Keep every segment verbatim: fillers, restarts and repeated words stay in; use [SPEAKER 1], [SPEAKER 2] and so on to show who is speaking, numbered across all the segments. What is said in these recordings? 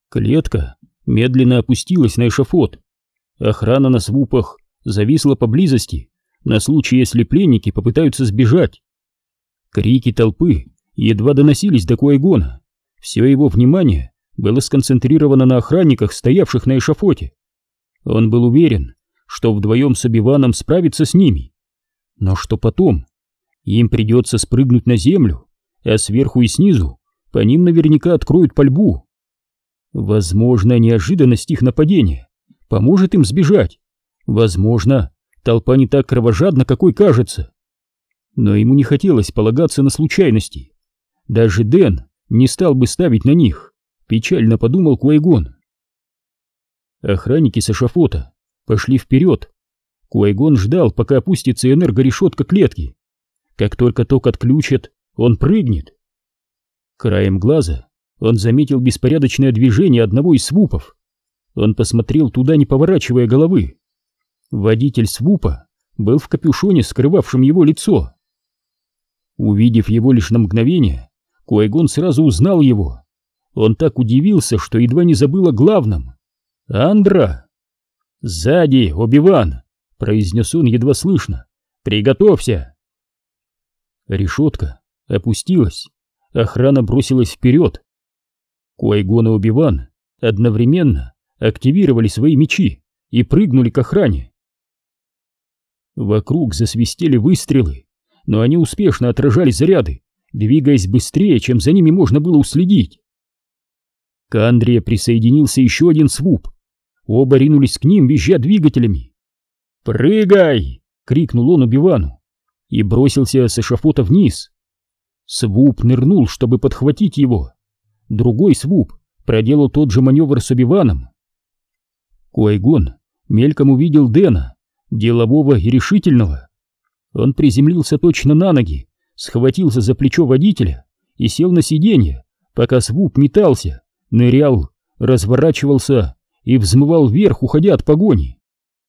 [SPEAKER 1] Клетка медленно опустилась на эшафот. Охрана на свупах зависла поблизости на случай, если пленники попытаются сбежать. Крики толпы едва доносились до Куайгона. Все его внимание было сконцентрировано на охранниках, стоявших на эшафоте. Он был уверен, что вдвоем с Оби-Ваном справится с ними. Но что потом? Им придется спрыгнуть на землю, а сверху и снизу по ним наверняка откроют пальбу. Возможно, неожиданность их нападения поможет им сбежать. Возможно, толпа не так кровожадна, какой кажется. Но ему не хотелось полагаться на случайности. Даже Дэн не стал бы ставить на них, печально подумал Куайгон. Охранники с эшафота пошли вперед. Куайгон ждал, пока опустится энергорешетка клетки. Как только ток отключат, он прыгнет. Краем глаза он заметил беспорядочное движение одного из свупов. Он посмотрел туда, не поворачивая головы. Водитель свупа был в капюшоне, скрывавшем его лицо. Увидев его лишь на мгновение, Куайгон сразу узнал его. Он так удивился, что едва не забыл о главном. «Андра!» «Сзади, Оби-Ван!» — произнес он едва слышно. «Приготовься!» Решетка опустилась. Охрана бросилась вперед. Куайгон и Оби-Ван одновременно активировали свои мечи и прыгнули к охране. Вокруг засвистели выстрелы, но они успешно отражали заряды, двигаясь быстрее, чем за ними можно было уследить. К Андре присоединился еще один свуп. Оба ринулись к ним, визжа двигателями. «Прыгай!» — крикнул он Оби-Вану и бросился с эшафота вниз. Свуп нырнул, чтобы подхватить его. Другой свуп проделал тот же маневр с Оби-Ваном. Куайгон мельком увидел Дэна, делового и решительного. Он приземлился точно на ноги, схватился за плечо водителя и сел на сиденье, пока свуп метался, нырял, разворачивался и взмывал вверх, уходя от погони.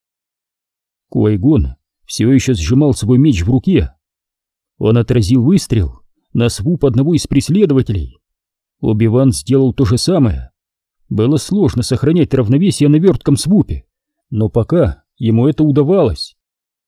[SPEAKER 1] Куайгон все еще сжимал свой меч в руке. Он отразил выстрел на свуп одного из преследователей. Оби-Ван сделал то же самое. Было сложно сохранять равновесие на вертком свупе, но пока ему это удавалось.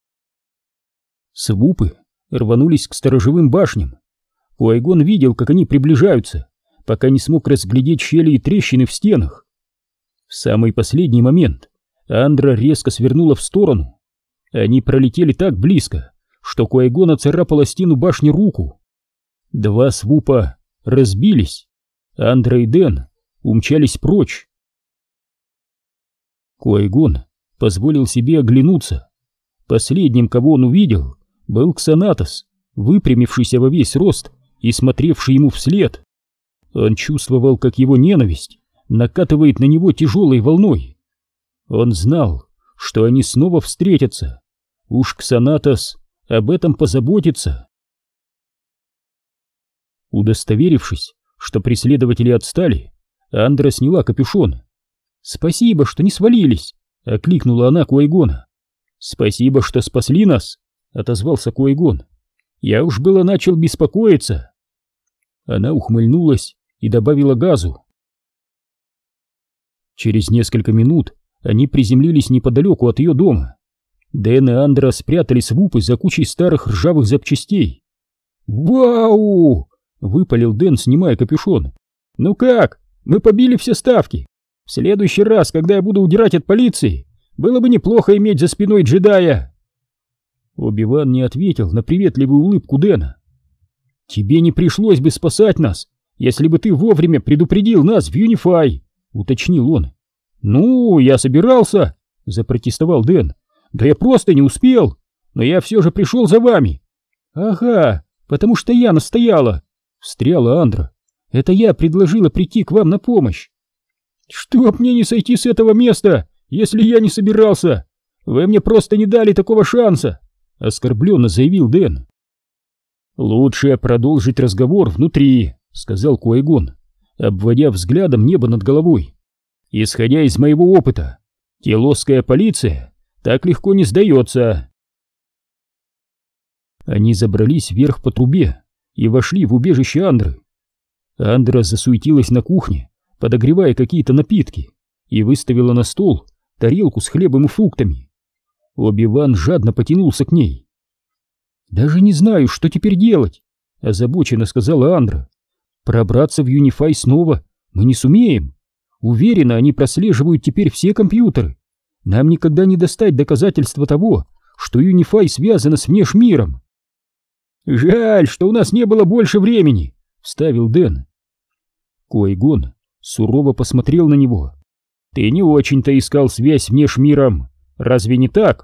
[SPEAKER 1] Свупы рванулись к сторожевым башням. Куайгон видел, как они приближаются, пока не смог разглядеть щели и трещины в стенах. В самый последний момент Андра резко свернула в сторону. Они пролетели так близко, что Куайгон оцарапала стену башни руку. Два свупа разбились. Андра и Дэн умчались прочь. Куайгон позволил себе оглянуться. Последним, кого он увидел, был Ксанатос, выпрямившийся во весь рост и смотревший ему вслед. Он чувствовал, как его ненависть накатывает на него тяжелой волной. Он знал, что они снова встретятся. Уж Ксанатос об этом позаботится. Удостоверившись, что преследователи отстали, Андра сняла капюшон. «Спасибо, что не свалились!» — окликнула она Куайгона. «Спасибо, что спасли нас!» — отозвался Куайгон. «Я уж было начал беспокоиться!» Она ухмыльнулась и добавила газу. Через несколько минут они приземлились неподалеку от ее дома. Дэн и Андра спрятали свупы за кучей старых ржавых запчастей. «Вау!» — выпалил Дэн, снимая капюшон. «Ну как? Мы побили все ставки. В следующий раз, когда я буду удирать от полиции, было бы неплохо иметь за спиной джедая!» Оби-Ван не ответил на приветливую улыбку Дэна. «Тебе не пришлось бы спасать нас, если бы ты вовремя предупредил нас в Юнифай!» — уточнил он. «Ну, я собирался!» — запротестовал Дэн. «Да я просто не успел! Но я все же пришел за вами!» «Ага, потому что я настояла!» — встряла Андра. «Это я предложила прийти к вам на помощь!» «Чтоб мне не сойти с этого места, если я не собирался! Вы мне просто не дали такого шанса!» — оскорбленно заявил Дэн. «Лучше продолжить разговор внутри», — сказал Куайгон, обводя взглядом небо над головой. «Исходя из моего опыта, телосская полиция так легко не сдается». Они забрались вверх по трубе и вошли в убежище Андры. Андра засуетилась на кухне, подогревая какие-то напитки, и выставила на стол тарелку с хлебом и фруктами. Оби-Ван жадно потянулся к ней. «Даже не знаю, что теперь делать», — озабоченно сказала Андра. «Пробраться в Юнифай снова мы не сумеем. Уверена, они прослеживают теперь все компьютеры. Нам никогда не достать доказательства того, что Юнифай связана с внешмиром». «Жаль, что у нас не было больше времени», — вставил Дэн. Ки-Гон сурово посмотрел на него. «Ты не очень-то искал связь с внешмиром, разве не так?»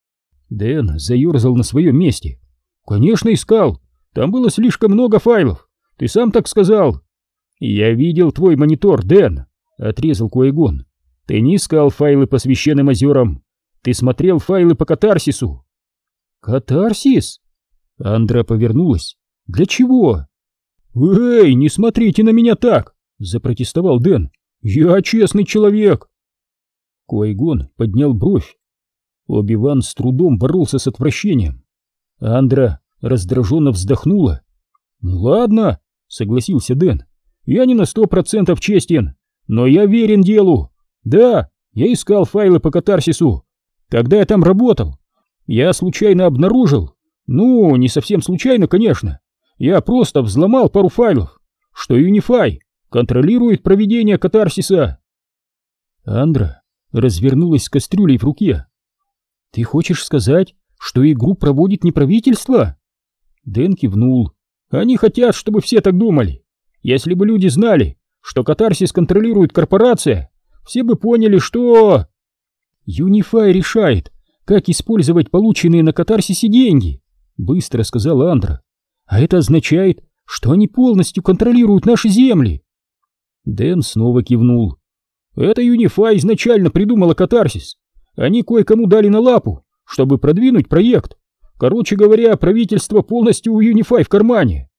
[SPEAKER 1] Дэн заерзал на своем месте. «Конечно искал, там было слишком много файлов, ты сам так сказал». «Я видел твой монитор, Дэн», — отрезал Ки-Гон. «Ты не искал файлы по священным озерам, ты смотрел файлы по катарсису». «Катарсис?» Андра повернулась. «Для чего?» «Эй, не смотрите на меня так!» — запротестовал Дэн. «Я честный человек!» Ки-Гон поднял бровь. Оби-Ван с трудом боролся с отвращением. Андра раздраженно вздохнула. «Ну ладно», — согласился Дэн. «Я не на сто процентов честен, но я верен делу. Да, я искал файлы по катарсису. Когда я там работал, я случайно обнаружил, ну, не совсем случайно, конечно, я просто взломал пару файлов, что Юнифай контролирует проведение катарсиса». Андра развернулась с кастрюлей в руке. «Ты хочешь сказать, что игру проводит не правительство?» Дэн кивнул. «Они хотят, чтобы все так думали. Если бы люди знали, что катарсис контролирует корпорация, все бы поняли, что...» «Юнифай решает, как использовать полученные на катарсисе деньги», — быстро сказала Андра. «А это означает, что они полностью контролируют наши земли». Дэн снова кивнул. «Это Юнифай изначально придумала катарсис. Они кое-кому дали на лапу, чтобы продвинуть проект. Короче говоря, правительство полностью у Юнифай в кармане».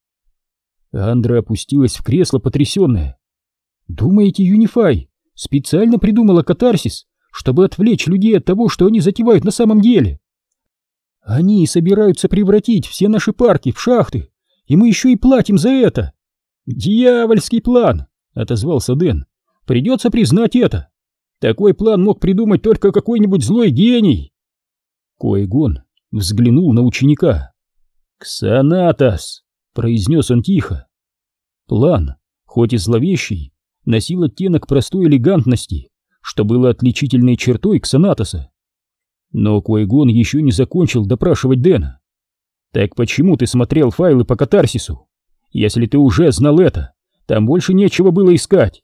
[SPEAKER 1] Андра опустилась в кресло, потрясенная. «Думаете, Юнифай специально придумала катарсис, чтобы отвлечь людей от того, что они затевают на самом деле? Они собираются превратить все наши парки в шахты, и мы еще и платим за это». «Дьявольский план», — отозвался Дэн. «Придется признать это. Такой план мог придумать только какой-нибудь злой гений». Ки-Гон взглянул на ученика. «Ксанатос», — произнес он тихо. План, хоть и зловещий, носил оттенок простой элегантности, что было отличительной чертой Ксанатоса. Но Ки-Гон еще не закончил допрашивать Дэна. «Так почему ты смотрел файлы по катарсису? Если ты уже знал это, там больше нечего было искать».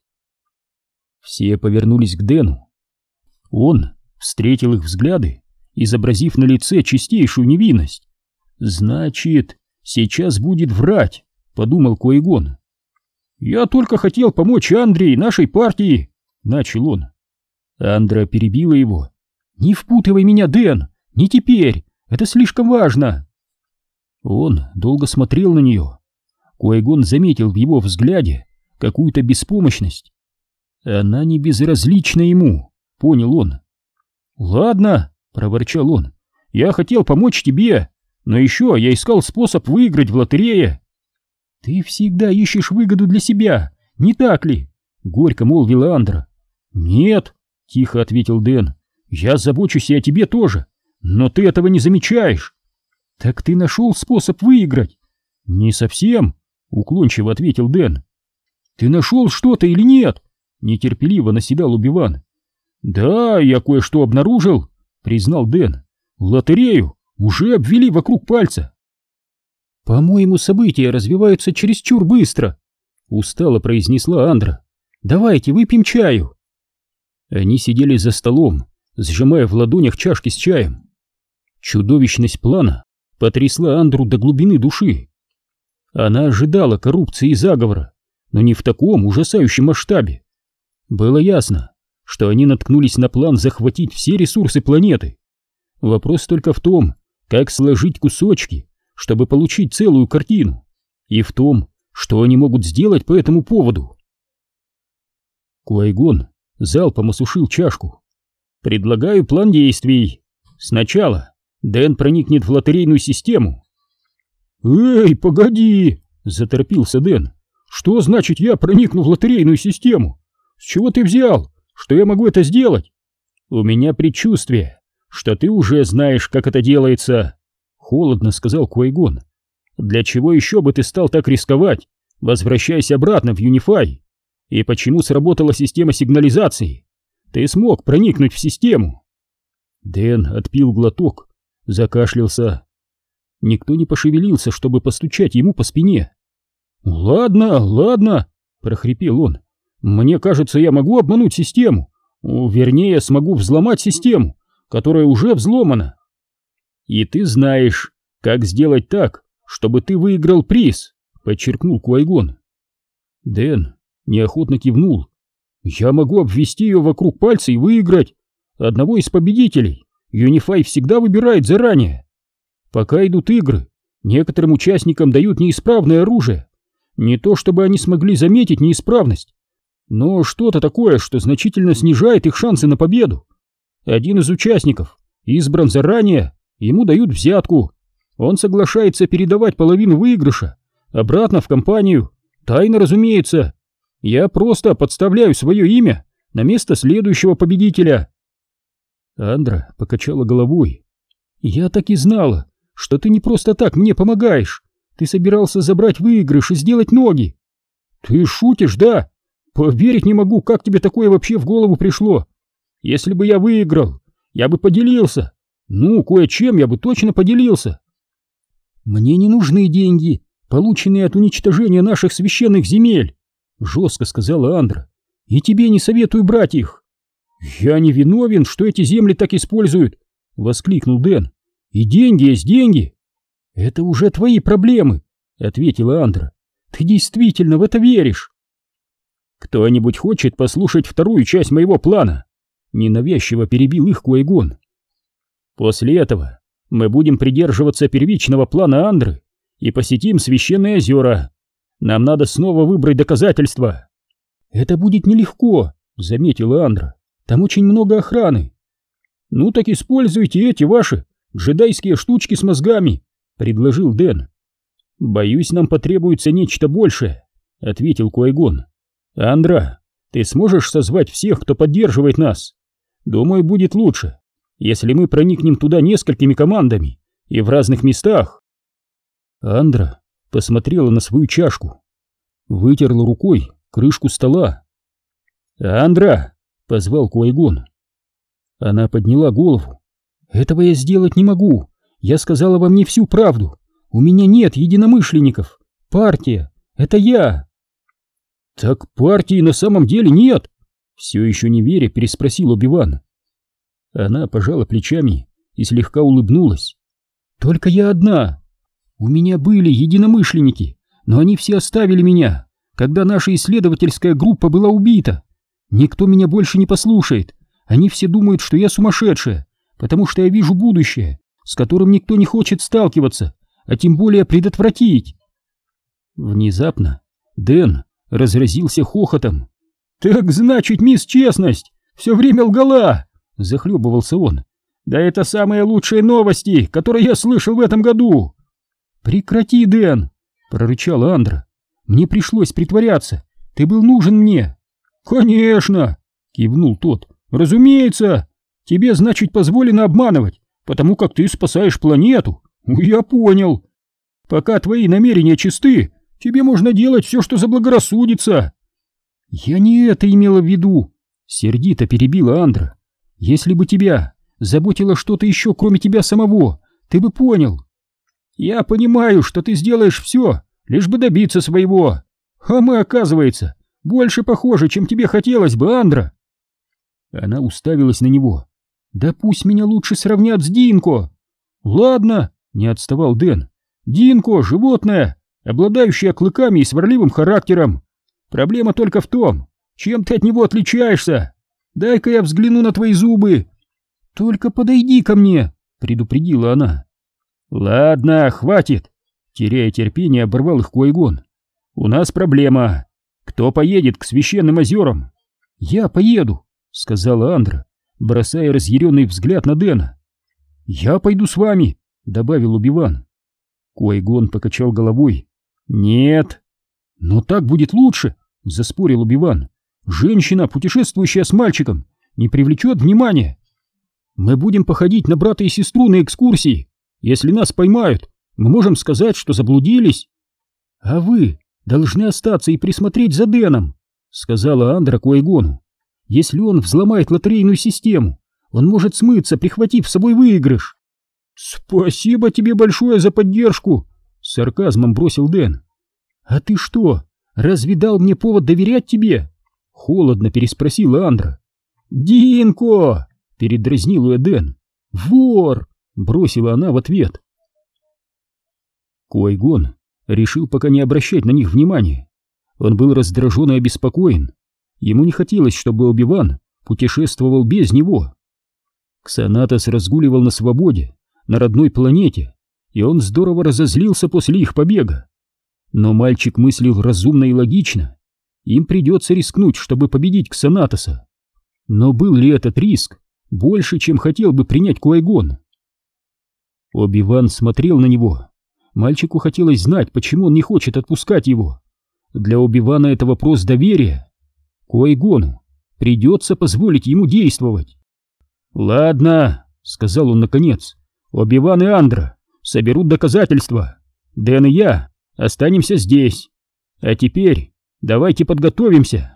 [SPEAKER 1] Все повернулись к Дэну. Он встретил их взгляды, изобразив на лице чистейшую невинность. «Значит, сейчас будет врать», — подумал Ки-Гон. «Я только хотел помочь Андре и нашей партии», — начал он. Андра перебила его. «Не впутывай меня, Дэн, не теперь, это слишком важно». Он долго смотрел на нее. Ки-Гон заметил в его взгляде какую-то беспомощность. Она не безразлична ему, понял он. «Ладно», — проворчал он, — «я хотел помочь тебе, но еще я искал способ выиграть в лотерее». «Ты всегда ищешь выгоду для себя, не так ли?» — горько молвила Андра. «Нет», — тихо ответил Дэн, — «я забочусь и о тебе тоже, но ты этого не замечаешь». «Так ты нашел способ выиграть?» «Не совсем», — уклончиво ответил Дэн. «Ты нашел что-то или нет?» — нетерпеливо наседал Оби-Ван. «Да, я кое-что обнаружил», — признал Дэн. «Лотерею уже обвели вокруг пальца». «По-моему, события развиваются чересчур быстро», — устало произнесла Андра. «Давайте выпьем чаю». Они сидели за столом, сжимая в ладонях чашки с чаем. Чудовищность плана потрясла Андру до глубины души. Она ожидала коррупции и заговора, но не в таком ужасающем масштабе. Было ясно, что они наткнулись на план захватить все ресурсы планеты. Вопрос только в том, как сложить кусочки, чтобы получить целую картину, и в том, что они могут сделать по этому поводу. Ки-Гон залпом осушил чашку. «Предлагаю план действий. Сначала Дэн проникнет в лотерейную систему». «Эй, погоди!» — заторопился Дэн. «Что значит я проникну в лотерейную систему? С чего ты взял, что я могу это сделать? У меня предчувствие, что ты уже знаешь, как это делается, холодно сказал Квайгон. Для чего еще бы ты стал так рисковать? Возвращайся обратно в Юнифай. И почему сработала система сигнализации? Ты смог проникнуть в систему. Дэн отпил глоток, закашлялся. Никто не пошевелился, чтобы постучать ему по спине. «Ладно, ладно», — прохрипел он. «Мне кажется, я могу обмануть систему. Вернее, смогу взломать систему, которая уже взломана». «И ты знаешь, как сделать так, чтобы ты выиграл приз», — подчеркнул Квайгон. Дэн неохотно кивнул. «Я могу обвести ее вокруг пальца и выиграть. Одного из победителей Юнифай всегда выбирает заранее. Пока идут игры, некоторым участникам дают неисправное оружие. Не то чтобы они смогли заметить неисправность, но что-то такое, что значительно снижает их шансы на победу. Один из участников избран заранее, ему дают взятку. Он соглашается передавать половину выигрыша обратно в компанию. Тайно, разумеется. Я просто подставляю свое имя на место следующего победителя». Андра покачала головой. «Я так и знала, что ты не просто так мне помогаешь. Ты собирался забрать выигрыш и сделать ноги». «Ты шутишь, да? Поверить не могу, как тебе такое вообще в голову пришло. Если бы я выиграл, я бы поделился. Ну, кое-чем я бы точно поделился». «Мне не нужны деньги, полученные от уничтожения наших священных земель», — жестко сказала Андра. «И тебе не советую брать их». «Я не виновен, что эти земли так используют», — воскликнул Дэн. «И деньги есть деньги». «Это уже твои проблемы», — ответила Андра. «Ты действительно в это веришь?» «Кто-нибудь хочет послушать вторую часть моего плана?» — ненавязчиво перебил их Квайгон. «После этого мы будем придерживаться первичного плана Андры и посетим священные озера. Нам надо снова выбрать доказательства». «Это будет нелегко», — заметила Андра. «Там очень много охраны». «Ну так используйте эти ваши джедайские штучки с мозгами», — предложил Дэн. «Боюсь, нам потребуется нечто большее», — ответил Квайгон. «Андра, ты сможешь созвать всех, кто поддерживает нас? Думаю, будет лучше, если мы проникнем туда несколькими командами и в разных местах». Андра посмотрела на свою чашку, вытерла рукой крышку стола. «Андра!» — позвал Квайгон. Она подняла голову. «Этого я сделать не могу. Я сказала вам не всю правду. У меня нет единомышленников. Партия — это я». «Так партии на самом деле нет?» — все еще не веря переспросил Оби-Ван. Она пожала плечами и слегка улыбнулась. «Только я одна. У меня были единомышленники, но они все оставили меня, когда наша исследовательская группа была убита. Никто меня больше не послушает. Они все думают, что я сумасшедшая, потому что я вижу будущее, с которым никто не хочет сталкиваться, а тем более предотвратить». Внезапно Дэн разразился хохотом. «Так значит, мисс Честность все время лгала!» — захлебывался он. «Да это самые лучшие новости, которые я слышал в этом году!» «Прекрати, Дэн!» — прорычала Андра. «Мне пришлось притворяться. Ты был нужен мне». «Конечно!» — кивнул тот. «Разумеется! Тебе, значит, позволено обманывать, потому как ты спасаешь планету. Я понял. Пока твои намерения чисты, тебе можно делать все, что заблагорассудится». «Я не это имела в виду», — сердито перебила Андра. «Если бы тебя заботило что-то еще, кроме тебя самого, ты бы понял». «Я понимаю, что ты сделаешь все, лишь бы добиться своего. А мы, оказывается, больше похожи, чем тебе хотелось бы, Андра». Она уставилась на него. «Да пусть меня лучше сравнят с Динко». «Ладно», — не отставал Дэн. «Динко — животное, обладающее клыками и сварливым характером. Проблема только в том, чем ты от него отличаешься. Дай-ка я взгляну на твои зубы». «Только подойди ко мне», — предупредила она. «Ладно, хватит», — теряя терпение, оборвал их Квайгон. «У нас проблема. Кто поедет к священным озерам?» «Я поеду», — сказала Андра, бросая разъяренный взгляд на Дэна. «Я пойду с вами», — добавил Оби-Ван. Квайгон покачал головой. «Нет». «Но так будет лучше», — заспорил Оби-Ван. женщина, путешествующая с мальчиком, не привлечет внимания? Мы будем походить на брата и сестру на экскурсии. Если нас поймают, мы можем сказать, что заблудились. А вы должны остаться и присмотреть за Дэном, сказала Андра Ку-Айгону. Если он взломает лотерейную систему, он может смыться, прихватив с собой выигрыш. Спасибо тебе большое за поддержку, с сарказмом бросил Дэн. А ты что, разве дал мне повод доверять тебе? Холодно переспросила Андра. Динко! Передразнил ее Дэн. Вор! Бросила она в ответ. Ку-Айгон решил пока не обращать на них внимания. Он был раздражен и обеспокоен. Ему не хотелось, чтобы Оби-Ван путешествовал без него. Ксанатос разгуливал на свободе, на родной планете, и он здорово разозлился после их побега. Но мальчик мыслил разумно и логично. Им придется рискнуть, чтобы победить Ксанатоса. Но был ли этот риск больше, чем хотел бы принять Ку-Айгон? Оби-Ван смотрел на него. Мальчику хотелось знать, почему он не хочет отпускать его. Для Оби-Вана это вопрос доверия. Ку-Айгону придется позволить ему действовать. «Ладно», — сказал он наконец, — «Оби-Ван и Андра соберут доказательства. Дэн и я останемся здесь. А теперь давайте подготовимся».